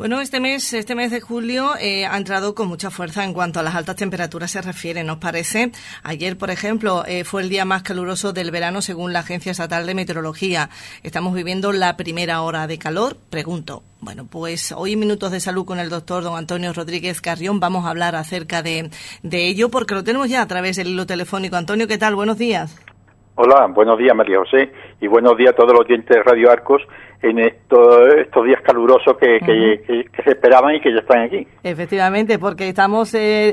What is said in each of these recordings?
Bueno, este mes de julio ha entrado con mucha fuerza en cuanto a las altas temperaturas se refiere, ¿nos parece? Ayer, por ejemplo, fue el día más caluroso del verano según la Agencia Estatal de Meteorología. Estamos viviendo la primera hora de calor. Pregunto, bueno, pues hoy en Minutos de Salud con el doctor don Antonio Rodríguez Carrión vamos a hablar acerca de ello porque lo tenemos ya a través del hilo telefónico. Antonio, ¿qué tal? Buenos días. Hola, buenos días María José y buenos días a todos los oyentes de Radio Arcos en estos días calurosos que se esperaban y que ya están aquí. Efectivamente, porque estamos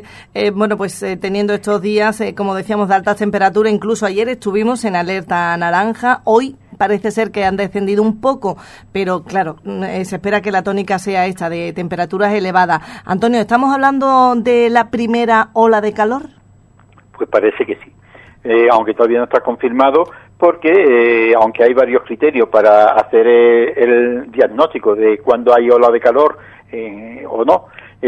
teniendo estos días, como decíamos, de altas temperaturas. Incluso ayer estuvimos en alerta naranja. Hoy parece ser que han descendido un poco, pero claro, se espera que la tónica sea esta, de temperaturas elevadas. Antonio, ¿estamos hablando de la primera ola de calor? Pues parece que sí. Aunque todavía no está confirmado, porque aunque hay varios criterios para hacer el diagnóstico de cuándo hay ola de calor o no,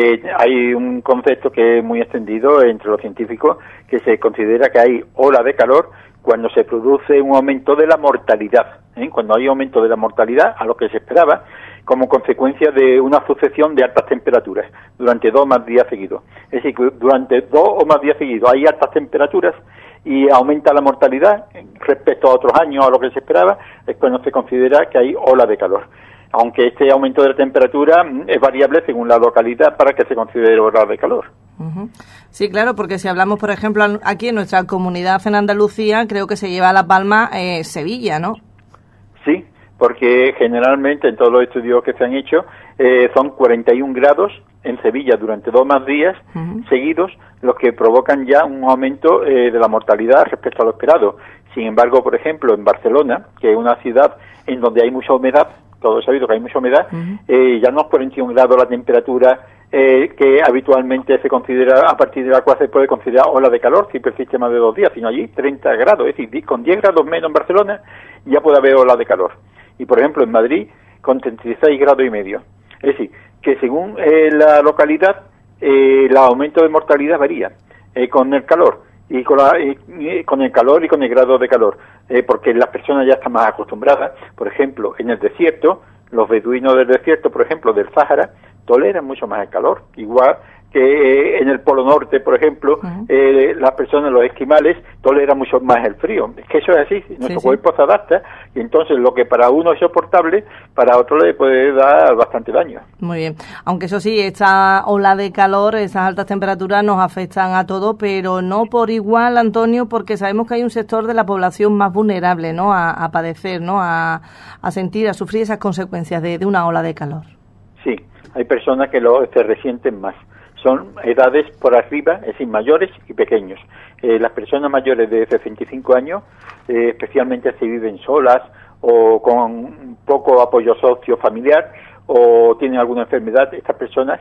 hay un concepto que es muy extendido entre los científicos, que se considera que hay ola de calor cuando se produce un aumento de la mortalidad, cuando hay aumento de la mortalidad a lo que se esperaba, como consecuencia de una sucesión de altas temperaturas durante 2 o más días seguidos. Es decir, que durante 2 o más días seguidos hay altas temperaturas y aumenta la mortalidad respecto a otros años, a lo que se esperaba, es cuando se considera que hay ola de calor. Aunque este aumento de la temperatura es variable según la localidad para que se considere ola de calor. Uh-huh. Sí, claro, porque si hablamos, por ejemplo, aquí en nuestra comunidad en Andalucía, creo que se lleva a la palma Sevilla, ¿no? Sí, porque generalmente en todos los estudios que se han hecho son 41 grados en Sevilla durante 2 más días seguidos, los que provocan ya un aumento de la mortalidad respecto a lo esperado. Sin embargo, por ejemplo, en Barcelona, que es una ciudad en donde hay mucha humedad, todo es sabido que hay mucha humedad, ya no es 41 grados la temperatura que habitualmente se considera, a partir de la cual se puede considerar ola de calor, si persiste más de 2 días, sino allí 30 grados, es decir, con 10 grados menos en Barcelona ya puede haber ola de calor. Y por ejemplo en Madrid con 36 grados y medio. Es decir, que según la localidad el aumento de mortalidad varía con el calor y con el calor y con el grado de calor, porque las personas ya están más acostumbradas. Por ejemplo, en el desierto, los beduinos del desierto, por ejemplo, del Sáhara, toleran mucho más el calor, igual que en el Polo Norte, por ejemplo, las personas, los esquimales, toleran mucho más el frío. Es que eso es así, nuestro cuerpo se adapta, y entonces lo que para uno es soportable, para otro le puede dar bastante daño. Muy bien, aunque eso sí, esta ola de calor, esas altas temperaturas nos afectan a todos, pero no por igual, Antonio, porque sabemos que hay un sector de la población más vulnerable, ¿no?, a padecer, ¿no?, a sentir, a sufrir esas consecuencias de una ola de calor. Sí, hay personas que se resienten más. Son edades por arriba, es decir, mayores y pequeños. Las personas mayores de 65 años, especialmente si viven solas o con poco apoyo sociofamiliar o tienen alguna enfermedad, estas personas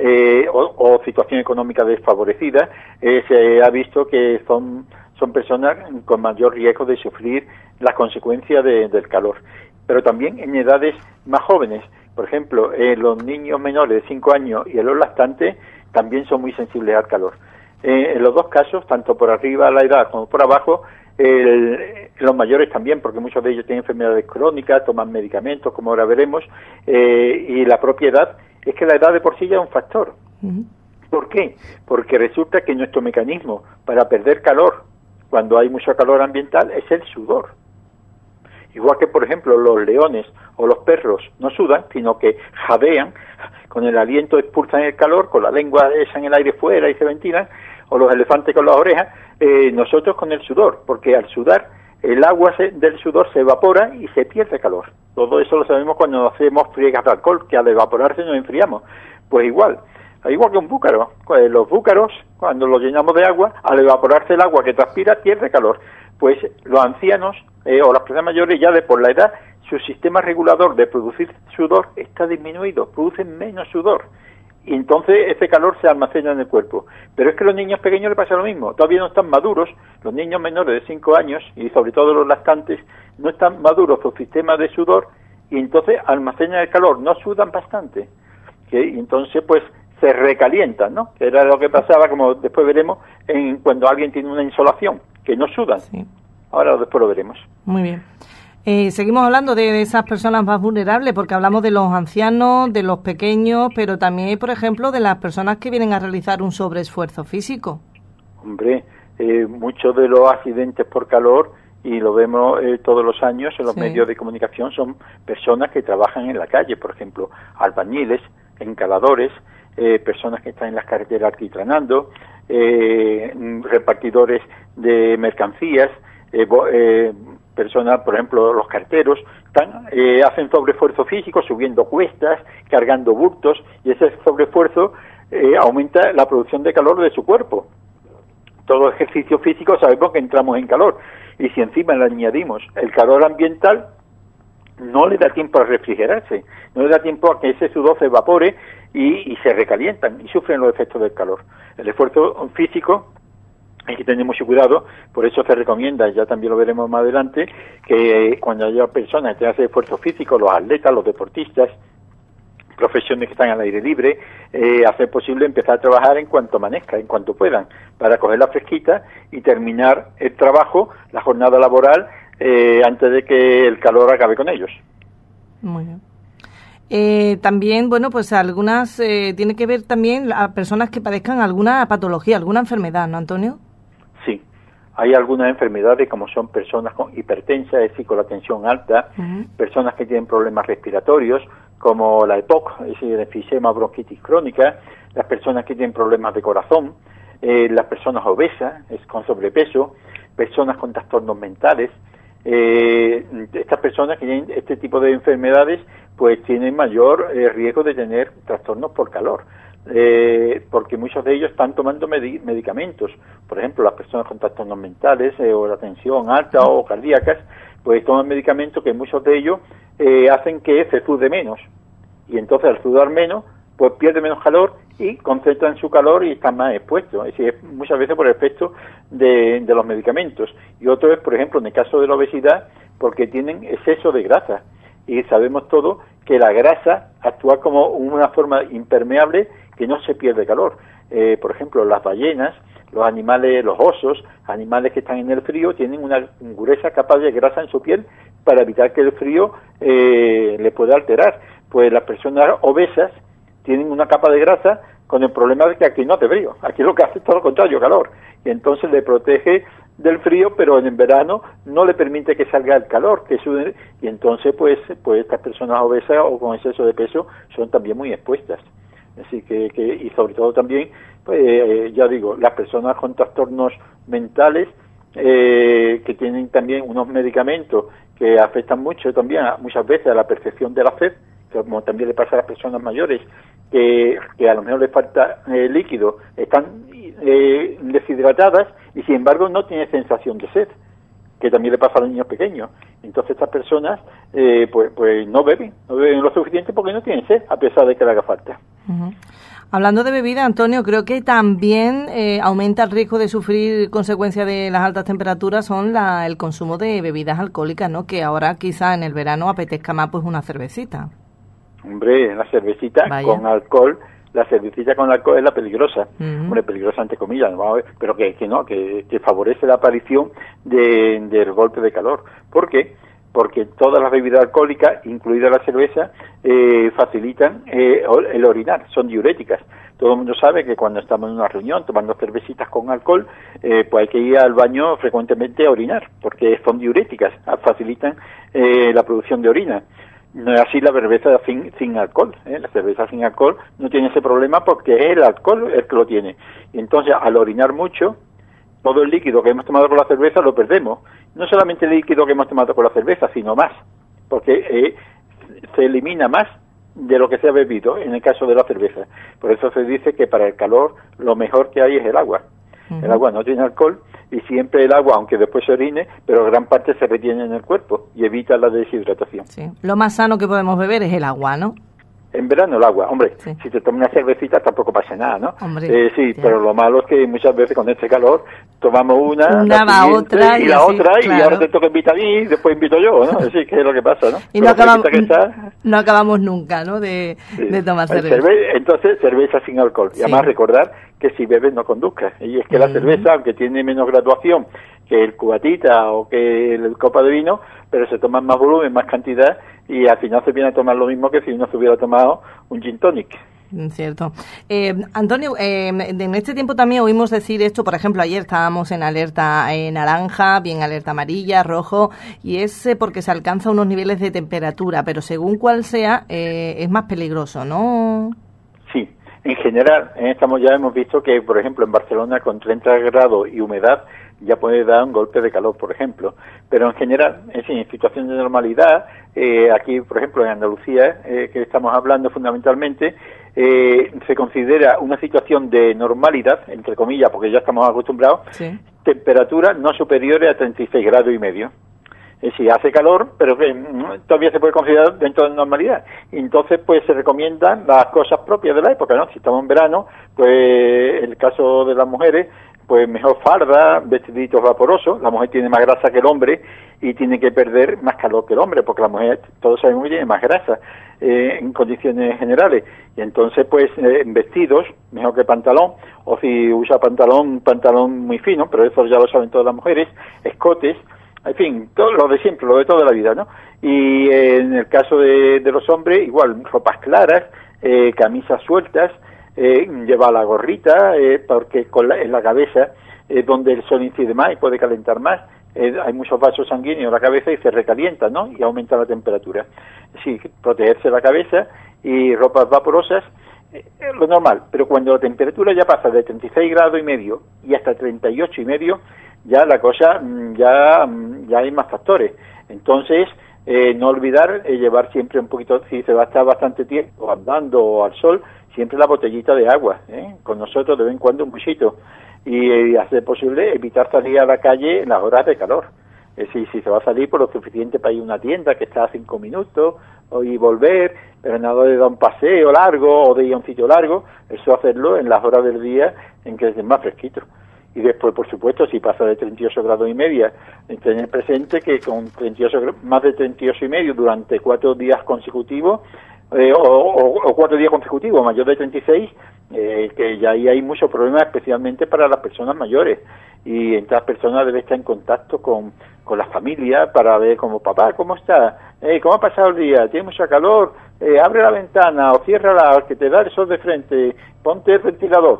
o situación económica desfavorecida, se ha visto que son personas con mayor riesgo de sufrir las consecuencias del calor. Pero también en edades más jóvenes, por ejemplo, los niños menores de 5 años y los lactantes también son muy sensibles al calor. En los dos casos, tanto por arriba la edad como por abajo, los mayores también, porque muchos de ellos tienen enfermedades crónicas, toman medicamentos, como ahora veremos, y la propia edad, es que la edad de por sí ya es un factor. ¿Por qué? Porque resulta que nuestro mecanismo para perder calor, cuando hay mucho calor ambiental, es el sudor. Igual que, por ejemplo, los leones o los perros no sudan, sino que jadean, con el aliento expulsan el calor, con la lengua echan el aire fuera y se ventilan, o los elefantes con las orejas, nosotros con el sudor, porque al sudar, el agua del sudor se evapora y se pierde calor. Todo eso lo sabemos cuando hacemos friegas de alcohol, que al evaporarse nos enfriamos. Pues igual que un búcaro. Los búcaros, cuando los llenamos de agua, al evaporarse el agua que transpira, pierde calor. Pues los ancianos o las personas mayores, ya de por la edad, su sistema regulador de producir sudor está disminuido, producen menos sudor. Y entonces ese calor se almacena en el cuerpo. Pero es que a los niños pequeños les pasa lo mismo. Todavía no están maduros. Los niños menores de 5 años, y sobre todo los lactantes, no están maduros su sistema de sudor, y entonces almacenan el calor, no sudan bastante. Y entonces, pues, se recalientan, ¿no? Que era lo que pasaba, como después veremos, cuando alguien tiene una insolación, que no sudan. Sí. Ahora después lo veremos. Muy bien. Seguimos hablando de esas personas más vulnerables, porque hablamos de los ancianos, de los pequeños, pero también, por ejemplo, de las personas que vienen a realizar un sobreesfuerzo físico. Hombre, muchos de los accidentes por calor, y lo vemos todos los años en los medios de comunicación, son personas que trabajan en la calle, por ejemplo, albañiles, encaladores, personas que están en las carreteras alquitranando, repartidores de mercancías, personas, por ejemplo, los carteros, hacen sobreesfuerzo físico subiendo cuestas, cargando bultos, y ese sobreesfuerzo aumenta la producción de calor de su cuerpo. Todo ejercicio físico sabemos que entramos en calor, y si encima le añadimos el calor ambiental, no le da tiempo a refrigerarse, no le da tiempo a que ese sudor se evapore y se recalientan y sufren los efectos del calor. El esfuerzo físico hay que tener mucho cuidado, por eso se recomienda, ya también lo veremos más adelante, que cuando haya personas que hacen esfuerzo físico, los atletas, los deportistas, profesiones que están al aire libre, hacer posible empezar a trabajar en cuanto amanezca, en cuanto puedan, para coger la fresquita y terminar el trabajo, la jornada laboral, antes de que el calor acabe con ellos. Muy bien. También, bueno, pues algunas, tiene que ver también a personas que padezcan alguna patología, alguna enfermedad, ¿no, Antonio? Sí, hay algunas enfermedades como son personas con hipertensas, es decir, con la tensión alta, personas que tienen problemas respiratorios, como la EPOC, es decir, enfisema bronquitis crónica, las personas que tienen problemas de corazón, las personas obesas, con sobrepeso, personas con trastornos mentales. Estas personas que tienen este tipo de enfermedades pues tienen mayor riesgo de tener trastornos por calor, porque muchos de ellos están tomando medicamentos. Por ejemplo, las personas con trastornos mentales o la tensión alta o cardíacas, pues toman medicamentos que muchos de ellos hacen que se sude menos, y entonces al sudar menos pues pierde menos calor y concentran su calor y están más expuestos. Es decir, muchas veces por el efecto de los medicamentos. Y otro es, por ejemplo, en el caso de la obesidad, porque tienen exceso de grasa. Y sabemos todos que la grasa actúa como una forma impermeable que no se pierde calor. Por ejemplo, las ballenas, los animales, los osos, animales que están en el frío, tienen una gruesa capa de grasa en su piel para evitar que el frío le pueda alterar. Pues las personas obesas tienen una capa de grasa con el problema de que aquí no hace frío, aquí lo que hace es todo lo contrario, calor, y entonces le protege del frío, pero en el verano no le permite que salga el calor, que sube, y entonces pues estas personas obesas o con exceso de peso son también muy expuestas. Así que y sobre todo también, pues ya digo, las personas con trastornos mentales, que tienen también unos medicamentos que afectan mucho también, muchas veces, a la percepción de la sed, como también le pasa a las personas mayores, que a lo mejor les falta líquido, están deshidratadas y sin embargo no tienen sensación de sed, que también le pasa a los niños pequeños. Entonces estas personas pues no beben lo suficiente porque no tienen sed, a pesar de que le haga falta. Hablando de bebida, Antonio, creo que también aumenta el riesgo de sufrir consecuencias de las altas temperaturas el consumo de bebidas alcohólicas, ¿no? Que ahora quizá en el verano apetezca más pues una cervecita. Hombre, la cervecita con alcohol, la cervecita con alcohol es la peligrosa, hombre, peligrosa entre comillas, ¿no? Pero que favorece la aparición del golpe de calor. ¿Por qué? Porque todas las bebidas alcohólicas, incluida la cerveza, facilitan el orinar, son diuréticas. Todo el mundo sabe que cuando estamos en una reunión tomando cervecitas con alcohol, pues hay que ir al baño frecuentemente a orinar, porque son diuréticas, facilitan la producción de orina. No es así la cerveza sin alcohol, La cerveza sin alcohol no tiene ese problema porque es el alcohol el que lo tiene. Y entonces, al orinar mucho, todo el líquido que hemos tomado con la cerveza lo perdemos. No solamente el líquido que hemos tomado con la cerveza, sino más, porque se elimina más de lo que se ha bebido en el caso de la cerveza. Por eso se dice que para el calor lo mejor que hay es el agua. El agua no tiene alcohol y siempre el agua, aunque después se orine, pero gran parte se retiene en el cuerpo y evita la deshidratación. Sí. Lo más sano que podemos beber es el agua, ¿no? En verano el agua, hombre, si te tomas una cervecita tampoco pasa nada, ¿no? Hombre, pero lo malo es que muchas veces con este calor tomamos una va otra y la otra, claro. Y ahora te toca invitar a mí y después invito yo, ¿no? Así que es lo que pasa, ¿no? Y no acabamos, No acabamos nunca, ¿no?, de tomar cerveza. Entonces, cerveza sin alcohol. Y además recordar que si bebes no conduzcas. Y es que la cerveza, aunque tiene menos graduación que el cubatita o que el copa de vino, pero se toma más volumen, más cantidad, y al final se viene a tomar lo mismo que si uno se hubiera tomado un gin tonic. Cierto. Antonio, en este tiempo también oímos decir esto, por ejemplo, ayer estábamos en alerta naranja, bien alerta amarilla, rojo, y es porque se alcanza unos niveles de temperatura, pero según cuál sea, es más peligroso, ¿no? Sí, en general, ya hemos visto que, por ejemplo, en Barcelona con 30 grados y humedad ya puede dar un golpe de calor, por ejemplo. Pero en general, en situación de normalidad, aquí, por ejemplo, en Andalucía, que estamos hablando fundamentalmente, se considera una situación de normalidad, entre comillas, porque ya estamos acostumbrados, temperaturas no superiores a 36 grados y medio. Es decir, hace calor, pero que todavía se puede considerar dentro de normalidad. Y entonces, pues se recomiendan las cosas propias de la época, ¿no? Si estamos en verano, pues en el caso de las mujeres, pues mejor farda, vestiditos vaporosos. La mujer tiene más grasa que el hombre y tiene que perder más calor que el hombre, porque la mujer, todos sabemos que tiene más grasa en condiciones generales. Y entonces, pues, en vestidos, mejor que pantalón, o si usa pantalón muy fino, pero eso ya lo saben todas las mujeres, escotes, en fin, todo lo de siempre, lo de toda la vida, ¿no? Y en el caso de los hombres, igual, ropas claras, camisas sueltas, lleva la gorrita, porque en la cabeza es donde el sol incide más y puede calentar más. Hay muchos vasos sanguíneos en la cabeza y se recalienta, ¿no? Y aumenta la temperatura. Sí, protegerse la cabeza y ropas vaporosas, lo normal. Pero cuando la temperatura ya pasa de 36 grados y medio y hasta 38 y medio, ya la cosa, ya hay más factores. Entonces, no olvidar llevar siempre un poquito, si se va a estar bastante tiempo andando al sol, siempre la botellita de agua, con nosotros de vez en cuando un buchito, y hacer posible evitar salir a la calle en las horas de calor. Es decir, si se va a salir por lo suficiente para ir a una tienda que está a 5 minutos y volver, pero nada de dar un paseo largo o de ir a un sitio largo, eso hacerlo en las horas del día en que es más fresquito. Y después, por supuesto, si pasa de 38 grados y media, tener presente que con más de 38 y medio durante 4 días consecutivos, o 4 días consecutivos, mayor de 36, que ya ahí hay muchos problemas, especialmente para las personas mayores. Y estas personas deben estar en contacto con la familia para ver como, papá, ¿cómo está? ¿Cómo ha pasado el día? ¿Tiene mucho calor? Abre la ventana o ciérrala, que te da el sol de frente, ponte el ventilador.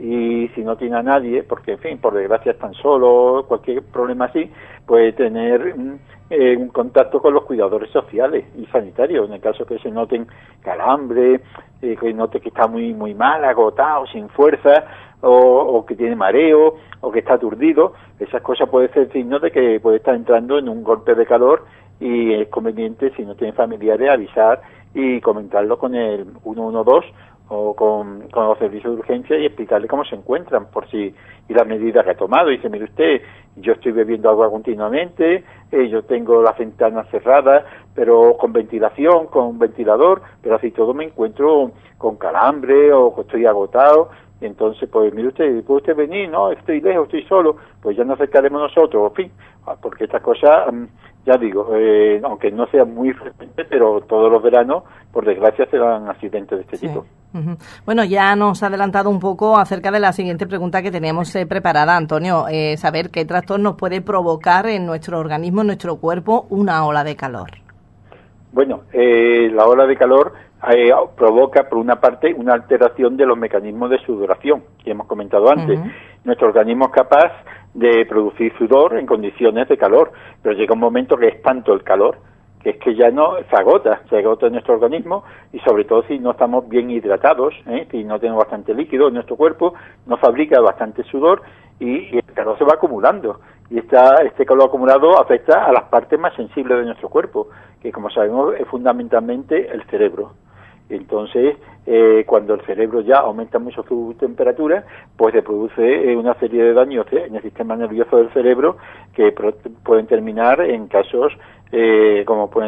Y si no tiene a nadie, porque en fin, por desgracia están solos, cualquier problema así, puede tener un contacto con los cuidadores sociales y sanitarios, en el caso que se noten calambre, que note que está muy mal, agotado, sin fuerza, o que tiene mareo, o que está aturdido. Esas cosas pueden ser signos de que puede estar entrando en un golpe de calor, y es conveniente, si no tiene familiares, avisar y comentarlo con el 112 o con los servicios de urgencia y explicarle cómo se encuentran y las medidas que ha tomado. Y dice, mire usted, yo estoy bebiendo agua continuamente, yo tengo las ventanas cerradas, pero con ventilación, con ventilador, pero así todo me encuentro con calambre o estoy agotado. Y entonces, pues mire usted, ¿puede usted venir? No, estoy lejos, estoy solo. Pues ya nos acercaremos nosotros, en fin, porque estas cosas, ya digo, aunque no sea muy frecuente, pero todos los veranos, por desgracia, se dan accidentes de este tipo. Uh-huh. Bueno, ya nos ha adelantado un poco acerca de la siguiente pregunta que teníamos preparada, Antonio, saber qué trastornos puede provocar en nuestro organismo, en nuestro cuerpo, una ola de calor. Bueno, la ola de calor provoca, por una parte, una alteración de los mecanismos de sudoración, que hemos comentado antes. Uh-huh. Nuestro organismo es capaz de producir sudor en condiciones de calor, pero llega un momento que es tanto el calor que es que ya no se agota nuestro organismo, y sobre todo si no estamos bien hidratados, si no tenemos bastante líquido en nuestro cuerpo, no fabrica bastante sudor y el calor se va acumulando, y este calor acumulado afecta a las partes más sensibles de nuestro cuerpo, que como sabemos es fundamentalmente el cerebro. Entonces, cuando el cerebro ya aumenta mucho su temperatura, pues se produce una serie de daños en el sistema nervioso del cerebro que pueden terminar en casos como pueden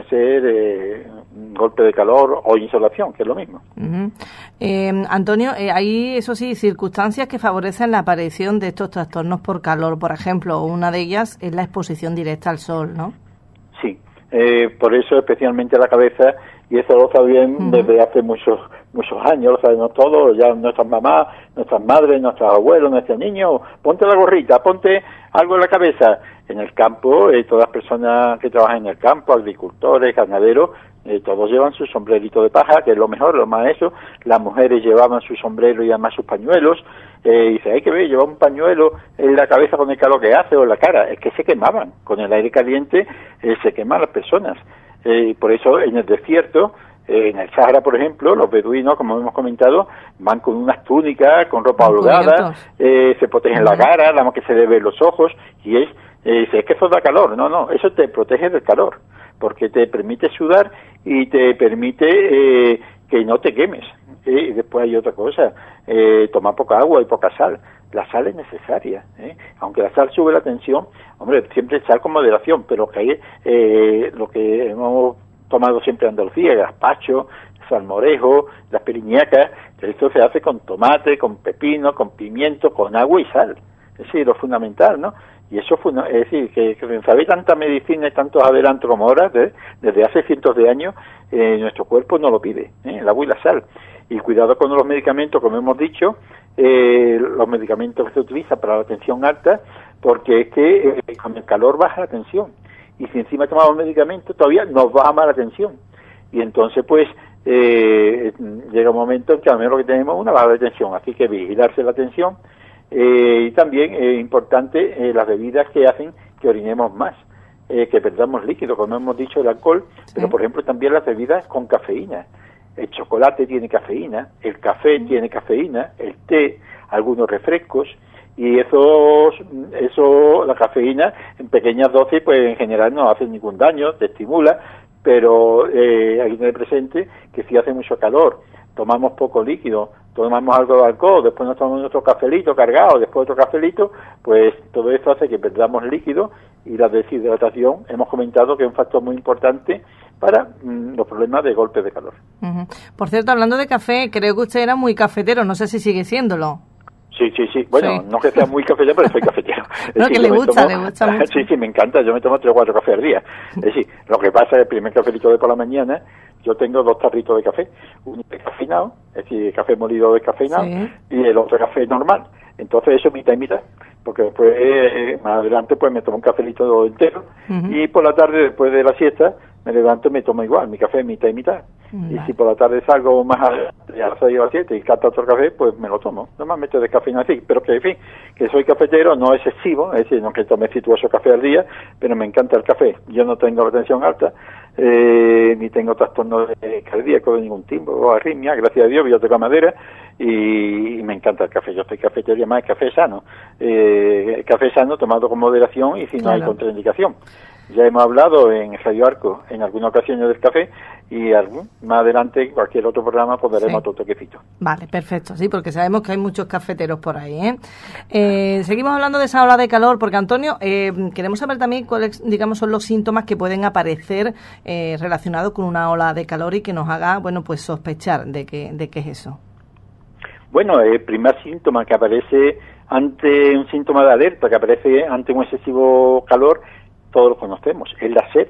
ser golpe de calor o insolación, que es lo mismo. Uh-huh. Antonio, hay, eso sí, circunstancias que favorecen la aparición de estos trastornos por calor. Por ejemplo, una de ellas es la exposición directa al sol, ¿no? Sí. Por eso especialmente la cabeza, y eso lo sabían desde hace muchos años, lo sabemos todos, ya nuestras mamás, nuestras madres, nuestros abuelos, nuestros niños, ponte la gorrita, ponte algo en la cabeza. En el campo, todas las personas que trabajan en el campo, agricultores, ganaderos, todos llevan su sombrerito de paja, que es lo mejor, lo más eso. Las mujeres llevaban su sombrero y además sus pañuelos. Y dice, hay que ver, llevar un pañuelo en la cabeza con el calor que hace o en la cara. Es que se quemaban. Con el aire caliente se queman las personas. Por eso en el desierto, en el Sahara, por ejemplo, los beduinos, como hemos comentado, van con unas túnicas, con ropa holgada, se protegen la cara, nada más que se le ven los ojos, y dice, es que eso da calor. No, eso te protege del calor, porque te permite sudar y te permite que no te quemes. Y después hay otra cosa, tomar poca agua y poca sal. La sal es necesaria, aunque la sal sube la tensión, hombre, siempre sal con moderación, pero que hay lo que hemos tomado siempre en Andalucía, gazpacho, salmorejo, las periñacas, esto se hace con tomate, con pepino, con pimiento, con agua y sal. Es decir, lo fundamental, ¿no? Y eso es decir, que saber tanta medicina y tantos adelantos como ahora, desde hace cientos de años, nuestro cuerpo no lo pide, el agua y la sal. Y cuidado con los medicamentos, como hemos dicho, los medicamentos que se utilizan para la tensión alta, porque es que con el calor baja la tensión. Y si encima tomamos medicamentos, todavía nos baja más la tensión. Y entonces, pues, llega un momento en que al menos lo que tenemos es una baja de tensión. Así que vigilarse la tensión. Y también es importante las bebidas que hacen que orinemos más, que perdamos líquido, como hemos dicho, el alcohol, pero por ejemplo también las bebidas con cafeína. El chocolate tiene cafeína, el café tiene cafeína, el té, algunos refrescos, y eso, la cafeína en pequeñas dosis, pues en general no hace ningún daño, te estimula, pero hay que tener presente que si hace mucho calor, tomamos poco líquido, tomamos algo de alcohol, después nos tomamos otro cafelito cargado, después otro cafelito, pues todo esto hace que perdamos líquido, y la deshidratación hemos comentado que es un factor muy importante para los problemas de golpes de calor. Por cierto, hablando de café, creo que usted era muy cafetero, no sé si sigue siéndolo. Sí. Bueno, sí. No que sea muy cafetero, pero soy cafetero. No, que le gusta mucho. Sí, me encanta. Yo me tomo 3 o 4 cafés al día. Es decir, lo que pasa es que el primer cafelito de por la mañana, yo tengo 2 tarritos de café. Uno descafeinado, es decir, café molido descafeinado, y el otro café normal. Entonces eso mitad y mitad. Porque después, más adelante, pues me tomo un cafelito entero. Y por la tarde, después de la siesta, me levanto y me tomo igual, mi café mitad y mitad. Y si por la tarde salgo más a las 6 o a las 7 y cata otro café, pues me lo tomo. Normalmente descafeinado así, pero que en fin, que soy cafetero, no excesivo, es decir, no que tome situoso café al día, pero me encanta el café. Yo no tengo la tensión alta, ni tengo trastornos cardíacos de ningún tipo, o arritmia, gracias a Dios, yo tengo madera, y me encanta el café. Yo soy cafetero y además café sano. Café sano tomado con moderación y si no hay contraindicación. Ya hemos hablado en Radio Arco en alguna ocasión del café y más adelante en cualquier otro programa pues daremos otro toquecito. Vale, perfecto, sí, porque sabemos que hay muchos cafeteros por ahí, seguimos hablando de esa ola de calor, porque Antonio, queremos saber también cuáles, digamos, son los síntomas que pueden aparecer relacionados con una ola de calor y que nos haga, bueno, pues sospechar de qué es eso. Bueno, el primer síntoma que aparece ante un síntoma de alerta, que aparece ante un excesivo calor, todos lo conocemos, es la sed,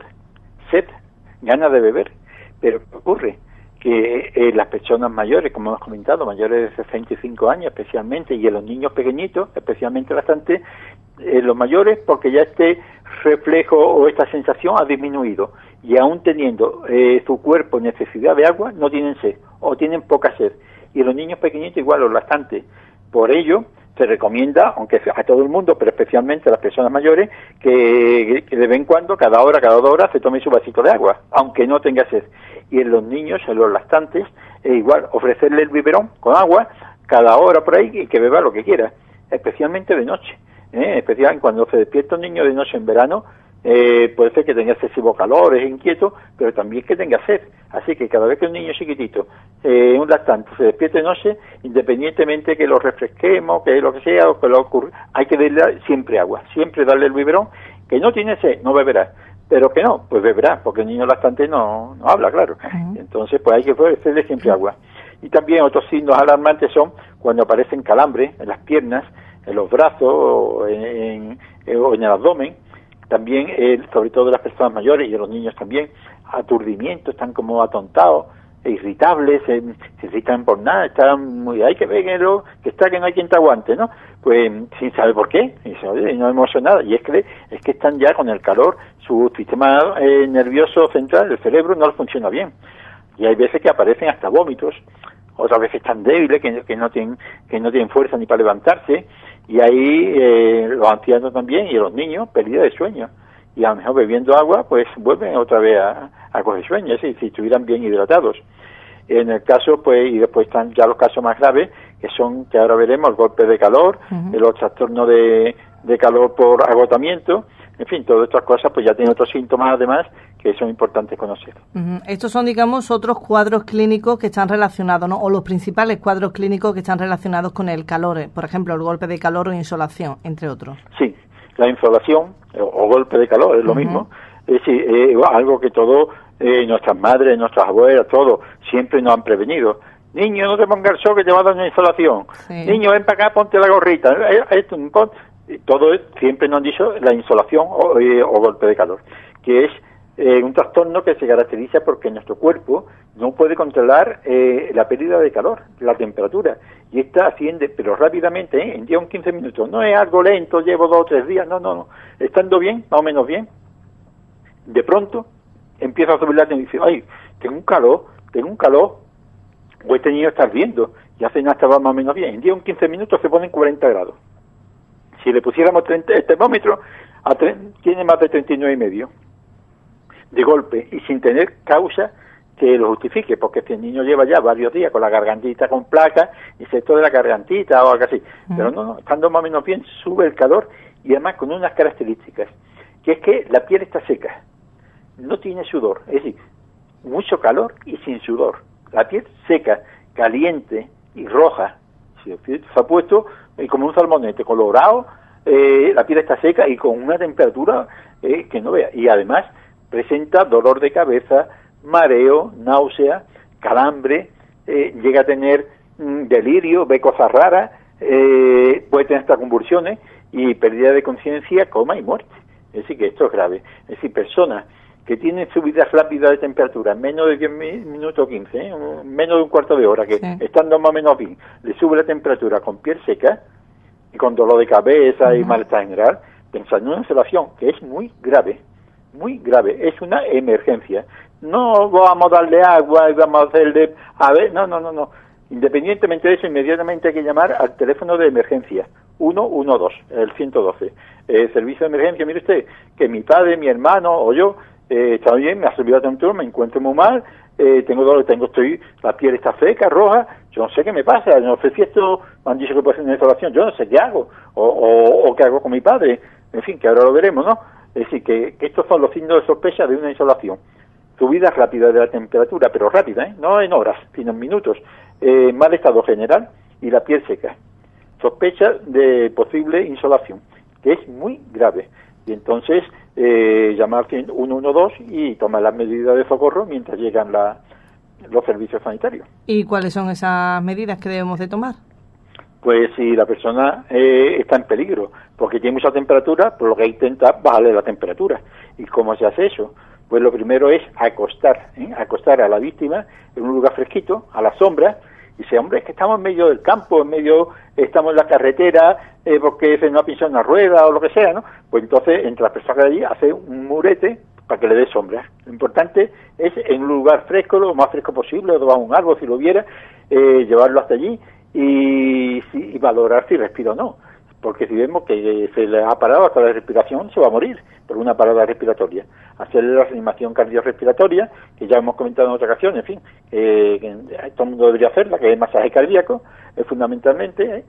ganas de beber. Pero ¿qué ocurre? Que las personas mayores, como hemos comentado, mayores de 65 años especialmente, y en los niños pequeñitos, especialmente bastante, los mayores, porque ya este reflejo o esta sensación ha disminuido, y aún teniendo su cuerpo necesidad de agua, no tienen sed, o tienen poca sed. Y los niños pequeñitos igual, los lactantes. Por ello, se recomienda, aunque a todo el mundo, pero especialmente a las personas mayores, que de vez en cuando, cada hora, cada 2 horas, se tome su vasito de agua, aunque no tenga sed. Y en los niños, en los lactantes, igual, ofrecerle el biberón con agua cada hora por ahí y que beba lo que quiera, especialmente de noche. Especialmente cuando se despierta un niño de noche en verano, puede ser que tenga excesivo calor, es inquieto, pero también que tenga sed. Así que cada vez que un niño chiquitito, un lactante, se despierte de noche, independientemente que lo refresquemos, que lo que sea, o que lo ocurra, hay que darle siempre agua, siempre darle el biberón. Que no tiene sed, no beberá, pero que no, pues beberá, porque el niño lactante no habla, claro. Entonces, pues hay que ofrecerle siempre agua. Y también otros signos alarmantes son cuando aparecen calambres en las piernas, en los brazos o en el abdomen, también, sobre todo las personas mayores y de los niños también, aturdimiento, están como atontados, irritables, se irritan por nada, están muy, hay que ver que está que no hay quien te aguante, ¿no? Pues sin saber por qué, y no emocionada, y es que están ya con el calor, su sistema nervioso central, el cerebro, no funciona bien, y hay veces que aparecen hasta vómitos, otras veces están débiles, que no tienen fuerza ni para levantarse, y ahí los ancianos también, y los niños, pérdida de sueño, y a lo mejor bebiendo agua, pues vuelven otra vez a coger sueño, si estuvieran bien hidratados. En el caso, pues, y después están ya los casos más graves, que ahora veremos, el golpe de calor, los trastornos de calor por agotamiento, en fin, todas estas cosas, pues ya tienen otros síntomas además que son importantes conocer. Estos son, digamos, otros cuadros clínicos que están relacionados, ¿no? O los principales cuadros clínicos que están relacionados con el calor, por ejemplo, el golpe de calor o insolación, entre otros. Sí, la insolación o golpe de calor es lo mismo, es decir, algo que todos nuestras madres, nuestras abuelas, todos siempre nos han prevenido. Niño, no te pongas el sol que te va a dar una insolación. Sí. Niño, ven para acá, ponte la gorrita. Todo siempre nos han dicho la insolación o golpe de calor, que es un trastorno que se caracteriza porque nuestro cuerpo no puede controlar la pérdida de calor, la temperatura, y esta asciende, pero rápidamente, en 10 o 15 minutos. No es algo lento, llevo 2 o 3 días, no. Estando bien, más o menos bien, de pronto empieza a subir la temperatura y dice, ay, tengo un calor, o este niño está ardiendo, y hace nada, estaba más o menos bien. En 10 o 15 minutos se ponen 40 grados. Si le pusiéramos el termómetro, tiene más de 39,5 de golpe, y sin tener causa que lo justifique, porque este niño lleva ya varios días con la gargantita con placa, y se esto de la gargantita o algo así. Pero no, estando más o menos bien, sube el calor, y además con unas características, que es que la piel está seca, no tiene sudor, es decir, mucho calor y sin sudor. La piel seca, caliente y roja, se ha puesto como un salmonete, colorado, la piel está seca y con una temperatura que no vea. Y además presenta dolor de cabeza, mareo, náusea, calambre, llega a tener delirio, ve cosas raras, puede tener hasta convulsiones y pérdida de conciencia, coma y muerte. Es decir, que esto es grave. Es decir, personas que tienen subidas rápidas de temperatura, en menos de 10 minutos 15, menos de un cuarto de hora, que estando más o menos bien, le sube la temperatura con piel seca y con dolor de cabeza y malestar general, pensando en una insolación, que es muy grave, es una emergencia. No vamos a darle agua y vamos a hacerle... no. Independientemente de eso, inmediatamente hay que llamar al teléfono de emergencia, 112, el 112. Servicio de emergencia, mire usted, que mi padre, mi hermano o yo... está bien, me ha subido la temperatura, me encuentro muy mal, tengo dolor, la piel está seca, roja, yo no sé qué me pasa, no sé si esto, me han dicho que puede ser una insolación, yo no sé qué hago, o qué hago con mi padre, en fin, que ahora lo veremos, ¿no? Es decir, que estos son los signos de sospecha de una insolación. Subida rápida de la temperatura, pero rápida, no en horas, sino en minutos, mal estado general y la piel seca. Sospecha de posible insolación, que es muy grave. Y entonces llamar 112 y tomar las medidas de socorro mientras llegan los servicios sanitarios. ¿Y cuáles son esas medidas que debemos de tomar? Pues si la persona está en peligro, porque tiene mucha temperatura, pues lo que hay que intentar bajarle la temperatura. ¿Y cómo se hace eso? Pues lo primero es acostar a la víctima en un lugar fresquito, a la sombra, y dice, hombre, es que estamos en medio del campo, estamos en la carretera, porque se nos ha pinchado una rueda o lo que sea, ¿no? Pues entonces, entre las personas de allí, hace un murete para que le dé sombra. Lo importante es en un lugar fresco, lo más fresco posible, o debajo de un árbol si lo hubiera, llevarlo hasta allí y valorar si respira o no. Porque si vemos que se le ha parado hasta la respiración, se va a morir por una parada respiratoria. Hacerle la reanimación cardiorrespiratoria, que ya hemos comentado en otra ocasión, en fin, que todo el mundo debería hacerla, que es masaje cardíaco, fundamentalmente,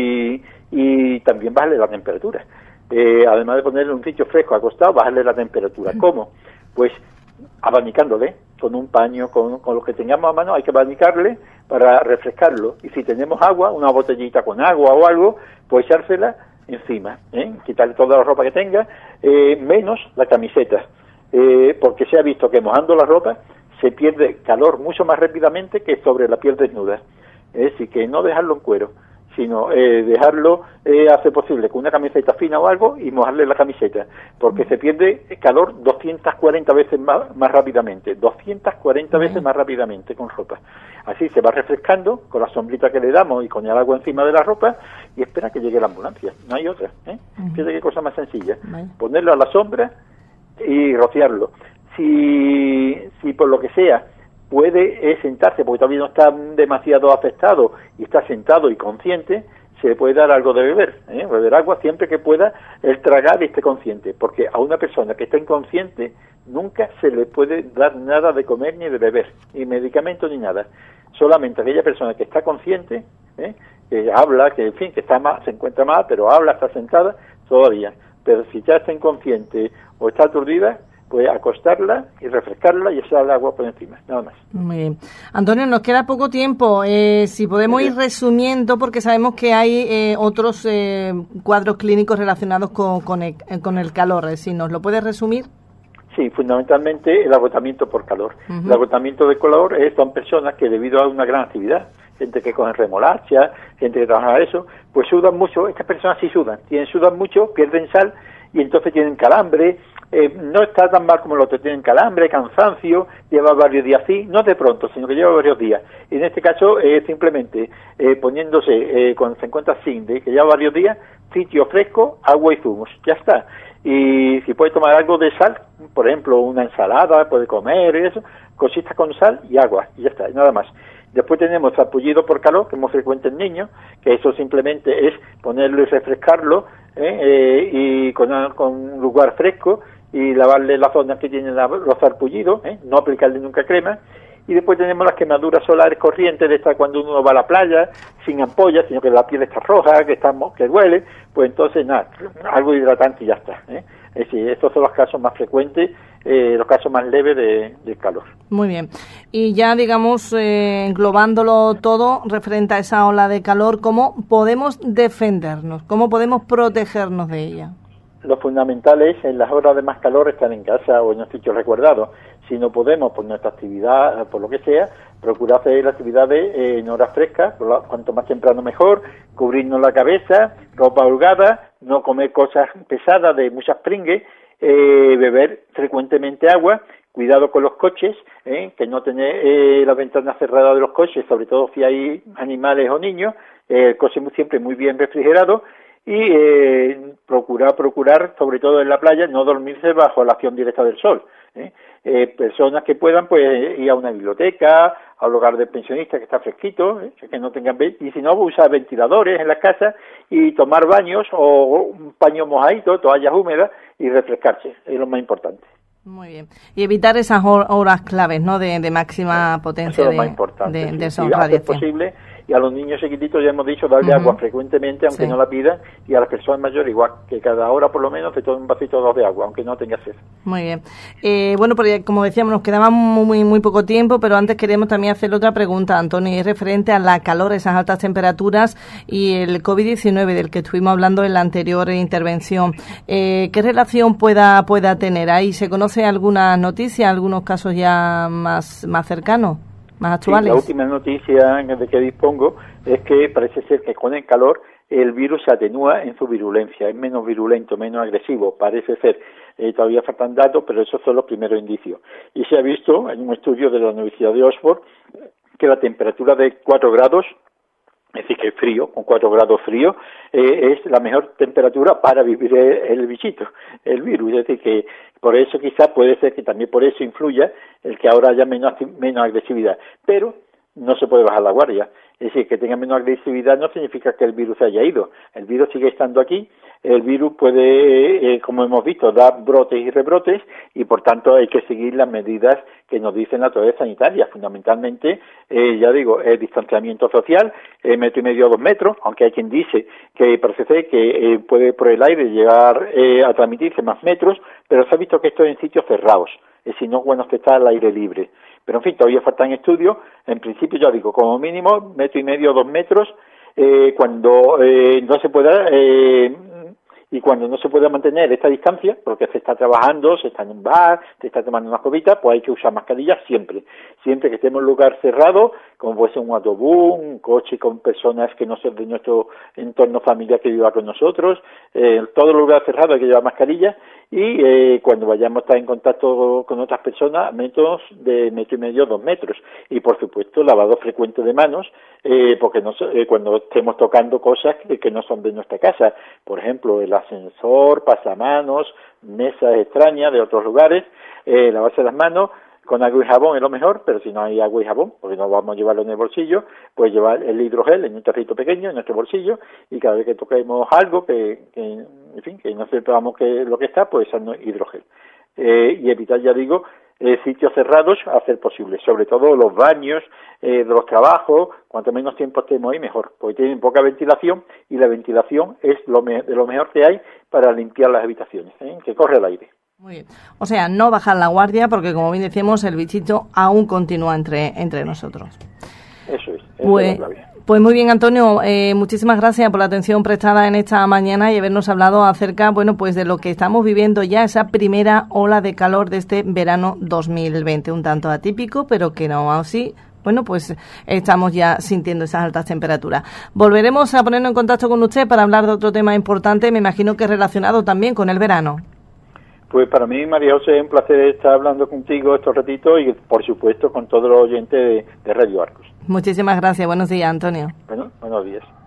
y también bajarle la temperatura. Además de ponerle un sitio fresco acostado, bajarle la temperatura. ¿Cómo? Pues abanicándole con un paño, con lo que tengamos a mano, hay que abanicarle para refrescarlo. Y si tenemos agua, una botellita con agua o algo, pues echársela encima, quitarle toda la ropa que tenga, menos la camiseta, porque se ha visto que mojando la ropa se pierde calor mucho más rápidamente que sobre la piel desnuda. Es decir, que no dejarlo en cuero. sino dejarlo hacer posible con una camiseta fina o algo y mojarle la camiseta, porque se pierde calor 240 veces más rápidamente, 240 veces más rápidamente con ropa. Así se va refrescando con la sombrita que le damos y con el agua encima de la ropa y espera que llegue la ambulancia, no hay otra. Fíjate qué cosa más sencilla, ponerlo a la sombra y rociarlo. Si por lo que sea puede sentarse, porque todavía no está demasiado afectado y está sentado y consciente, se le puede dar algo de beber, beber agua siempre que pueda el tragar y esté consciente, porque a una persona que está inconsciente nunca se le puede dar nada de comer ni de beber, ni medicamento ni nada. Solamente aquella persona que está consciente, que habla, que en fin, que está mal, se encuentra mal, pero habla, está sentada, todavía. Pero si ya está inconsciente o está aturdida, pues acostarla y refrescarla y echarle agua por encima, nada más. Muy bien. Antonio, nos queda poco tiempo. Si podemos ir resumiendo, porque sabemos que hay otros cuadros clínicos relacionados con el calor. Si nos lo puedes resumir. Sí, fundamentalmente el agotamiento por calor. El agotamiento de calor son personas que debido a una gran actividad, gente que coge remolacha, gente que trabaja eso, pues sudan mucho. Estas personas sí sudan mucho, pierden sal y entonces tienen calambre. No está tan mal como los que tienen calambre, cansancio, lleva varios días así, no de pronto, sino que lleva varios días. Y en este caso, simplemente poniéndose, cuando se encuentra sin que lleva varios días, sitio fresco, agua y zumos, ya está. Y si puede tomar algo de sal, por ejemplo, una ensalada, puede comer y eso, cositas con sal y agua, y ya está, y nada más. Después tenemos sarpullido por calor, que es muy frecuente en niños, que eso simplemente es ponerlo y refrescarlo, y con un lugar fresco, y lavarle las zonas que tienen los sarpullidos, no aplicarle nunca crema. Y después tenemos las quemaduras solares corrientes, de estas cuando uno va a la playa, sin ampollas, sino que la piel está roja, que duele, pues entonces nada, algo hidratante y ya está. Es decir, estos son los casos más frecuentes, los casos más leves de calor. Muy bien. Y ya, digamos, englobándolo todo, referente a esa ola de calor, ¿cómo podemos defendernos? ¿Cómo podemos protegernos de ella? Lo fundamental es, en las horas de más calor, estar en casa o en un sitio resguardado. Si no podemos, por nuestra actividad, por lo que sea, procurar hacer las actividades en horas frescas, cuanto más temprano mejor, cubrirnos la cabeza, ropa holgada, no comer cosas pesadas de muchas pringues, beber frecuentemente agua, cuidado con los coches, que no tener las ventanas cerradas de los coches, sobre todo si hay animales o niños, el coche siempre muy bien refrigerado, y procurar, sobre todo en la playa, no dormirse bajo la acción directa del sol. Personas que puedan, pues, ir a una biblioteca, al hogar del pensionista que está fresquito, que no tengan, y si no, usar ventiladores en la casa y tomar baños o un paño mojadito, toallas húmedas y refrescarse, es lo más importante. Muy bien. Y evitar esas horas claves, ¿no?, de máxima potencia de sol, radiación. Posible. Y a los niños chiquititos, ya hemos dicho, darle agua frecuentemente, aunque no la pidan, y a las personas mayores igual, que cada hora por lo menos se tome un vasito o dos de agua, aunque no tenga sed. Muy bien. Bueno, porque como decíamos, nos quedaba muy poco tiempo, pero antes queremos también hacer otra pregunta, Antonio, y es referente a la calor, esas altas temperaturas y el COVID-19 del que estuvimos hablando en la anterior intervención. ¿Qué relación pueda tener? ¿Ahí se conoce alguna noticia, algunos casos ya más cercanos? Más actuales. Sí, la última noticia de que dispongo es que parece ser que con el calor el virus se atenúa en su virulencia, es menos virulento, menos agresivo, parece ser. Todavía faltan datos, pero esos son los primeros indicios. Y se ha visto en un estudio de la Universidad de Oxford que la temperatura de 4 grados, es decir, que el frío, con 4 grados frío, es la mejor temperatura para vivir el bichito, el virus. Es decir, que por eso quizás puede ser que también por eso influya el que ahora haya menos agresividad. Pero no se puede bajar la guardia. Es decir, que tenga menos agresividad no significa que el virus se haya ido. El virus sigue estando aquí. El virus puede, como hemos visto, dar brotes y rebrotes y, por tanto, hay que seguir las medidas que nos dicen las autoridades sanitarias. Fundamentalmente, ya digo, el distanciamiento social, 1,5 metros a 2 metros, aunque hay quien dice que parece ser que puede por el aire llegar a transmitirse más metros, pero se ha visto que esto es en sitios cerrados, es decir, no cuando se está al aire libre. Pero, en fin, todavía faltan estudios. En principio, ya digo, como mínimo, 1,5 metros a 2 metros, cuando no se pueda... y cuando no se puede mantener esta distancia, porque se está trabajando, se está en un bar, se está tomando una copita, pues hay que usar mascarillas siempre. siempre que estemos en un lugar cerrado, como puede ser un autobús, un coche con personas que no son de nuestro entorno familiar que viva con nosotros, en todo lugar cerrado hay que llevar mascarilla y cuando vayamos a estar en contacto con otras personas, metros de 1,5 metros, 2 metros. Y por supuesto, lavado frecuente de manos, porque cuando estemos tocando cosas que no son de nuestra casa, por ejemplo, el ascensor, pasamanos, mesas extrañas de otros lugares, lavarse las manos con agua y jabón es lo mejor, pero si no hay agua y jabón, porque no vamos a llevarlo en el bolsillo, pues llevar el hidrogel en un tarrito pequeño en nuestro bolsillo y cada vez que toquemos algo que no sepamos lo que está, pues usando hidrogel. Y evitar, ya digo, sitios cerrados a hacer posible, sobre todo los baños de los trabajos, cuanto menos tiempo estemos ahí mejor, porque tienen poca ventilación y la ventilación es de lo mejor que hay para limpiar las habitaciones, que corre el aire. Muy bien. O sea, no bajar la guardia porque, como bien decíamos, el bichito aún continúa entre nosotros. Eso es la clave. Pues muy bien, Antonio, muchísimas gracias por la atención prestada en esta mañana y habernos hablado acerca, bueno, pues de lo que estamos viviendo ya, esa primera ola de calor de este verano 2020, un tanto atípico, pero que no así. Bueno, pues estamos ya sintiendo esas altas temperaturas. Volveremos a ponernos en contacto con usted para hablar de otro tema importante, me imagino que relacionado también con el verano. Pues para mí, María José, es un placer estar hablando contigo estos ratitos y, por supuesto, con todos los oyentes de Radio Arcos. Muchísimas gracias. Buenos días, Antonio. Bueno, buenos días.